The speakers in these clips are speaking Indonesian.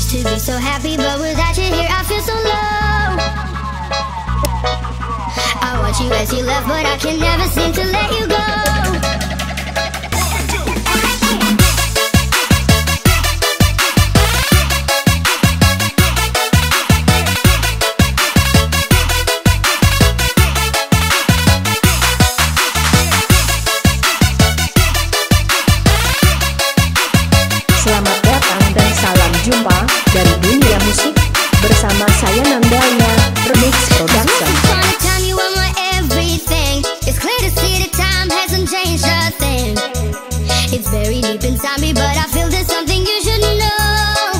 to be so happy, but without you here I feel so low. I watch you as you left, but I can never seem to let you go. Selamat datang dan salam jumpa dari dunia musik bersama saya Nandanya Remix Production. It's very deep inside me, but I feel there's something you should know.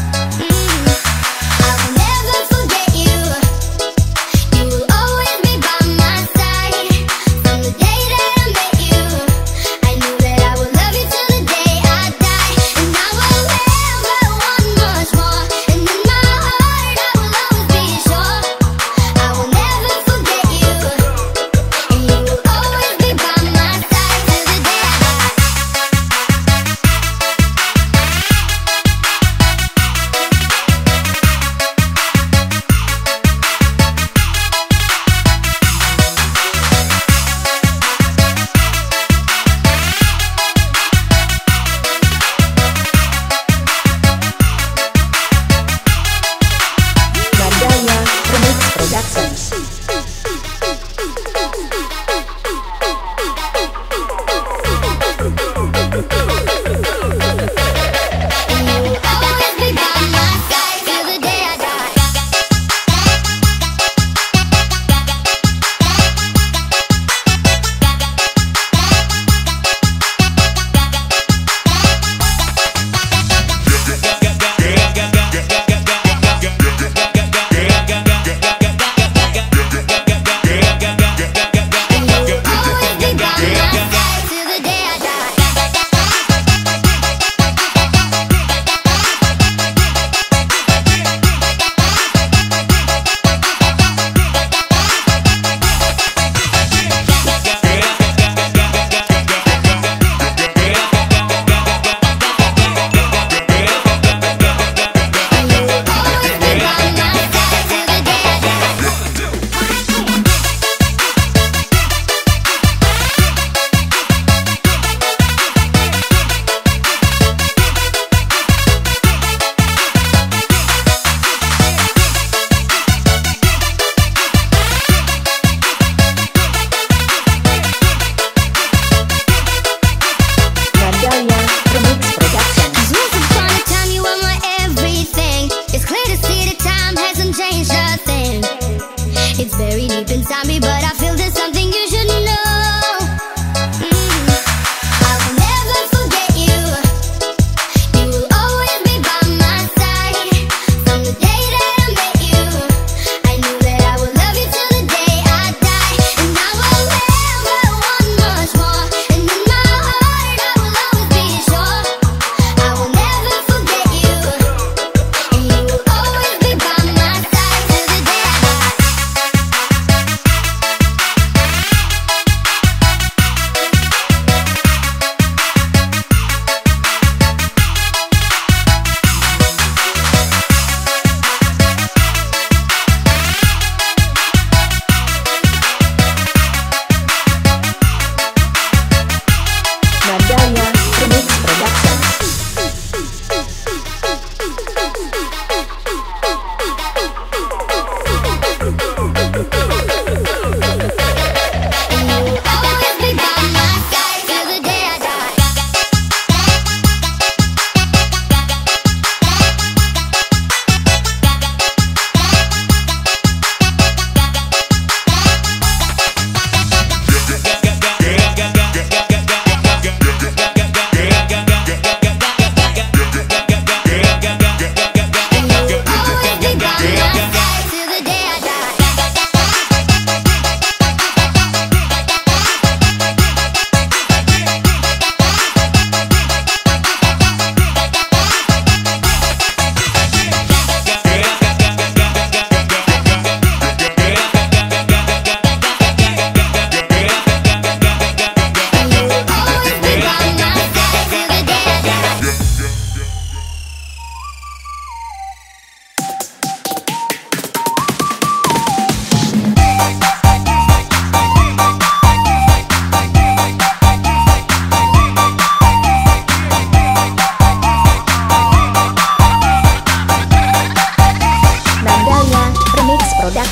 I will never forget you. You will always be by my side. From the day that I met you, I knew that I would love you till the day I die. And I will never want much more. And in my heart I will always be sure I will never forget you. And you will always be by my side till the day I die.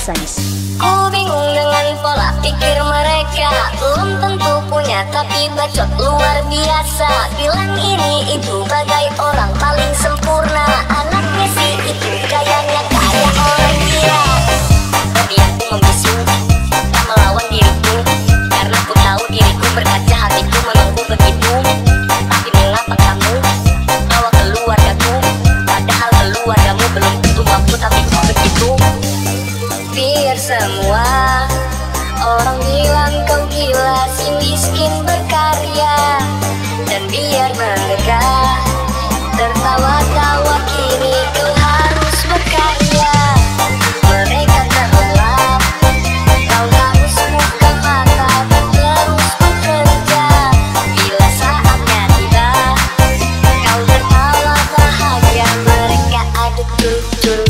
Productions. Ku bingung dengan pola pikir mereka, belum tentu punya tapi bacot luar biasa. Bilang ini itu bagai orang paling sempurna. Anaknya sih itu gayanya kayak orang gila. Tapi aku membisu, tak melawan diriku, karena ku tahu diriku berkaca hatiku menunggu begitu. Tapi mengapa kamu bawa keluargaku, padahal keluargamu belum tentu mampu tapi kok begitu. Biar semua orang bilang kau gila si miskin berkarya, dan biar mereka tertawa-tawa kini kau harus berkarya. Mereka terlelap, kau harus buka mata dan terus bekerja. Bila saatnya tiba, kau tertawa bahagia. Mereka aduk tutur.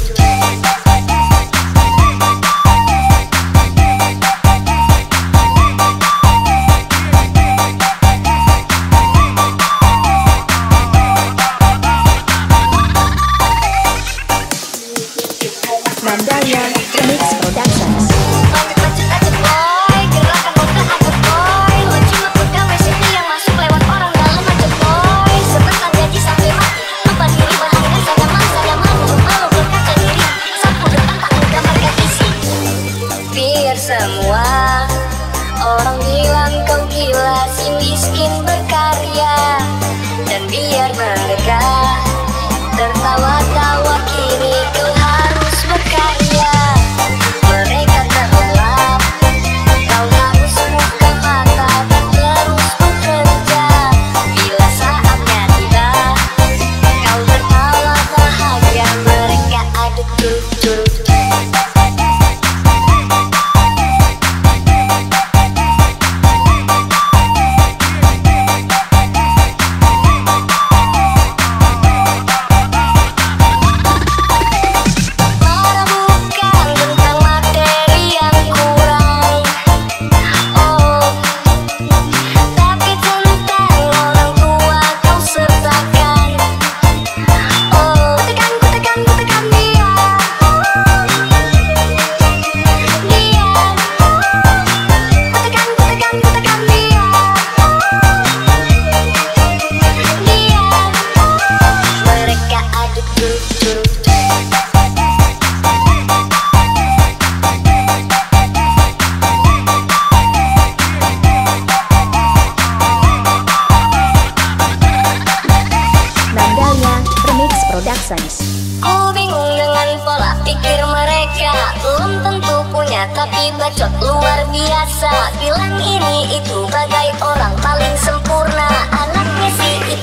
Nandanya Remix Productions. Lanjut aja boy, gerakan otak aja boy. Lo cuma pegawai sini yang masuk lewat orang dalam aja boy. Sebentar gaji sampai mati, lupa diri bahagia saya malu malu berkaca diri. Sapu depan tak menggambarkan isi. Biar semua orang bilang kau gila si miskin berkarya, dan biar mereka tertawa-tawa kini kau harus berkarya. Mereka terlelap, kau harus buka mata dan terus bekerja. Bila saatnya tiba, kau tertawa bahagia. Mereka aduk tutur. Marah bukan tentang materi yang kurang, oh, tapi tentang orang tua kau sertakan. Oh, ku tekan dia, dia. Ku tekan dia, dia. Mereka aduk tutur. Nandanya Remix Productions. Ku bingung dengan pola pikir mereka, belum tentu punya tapi bacot luar biasa. Bilang ini itu bagai orang paling sempurna. Anaknya sih itu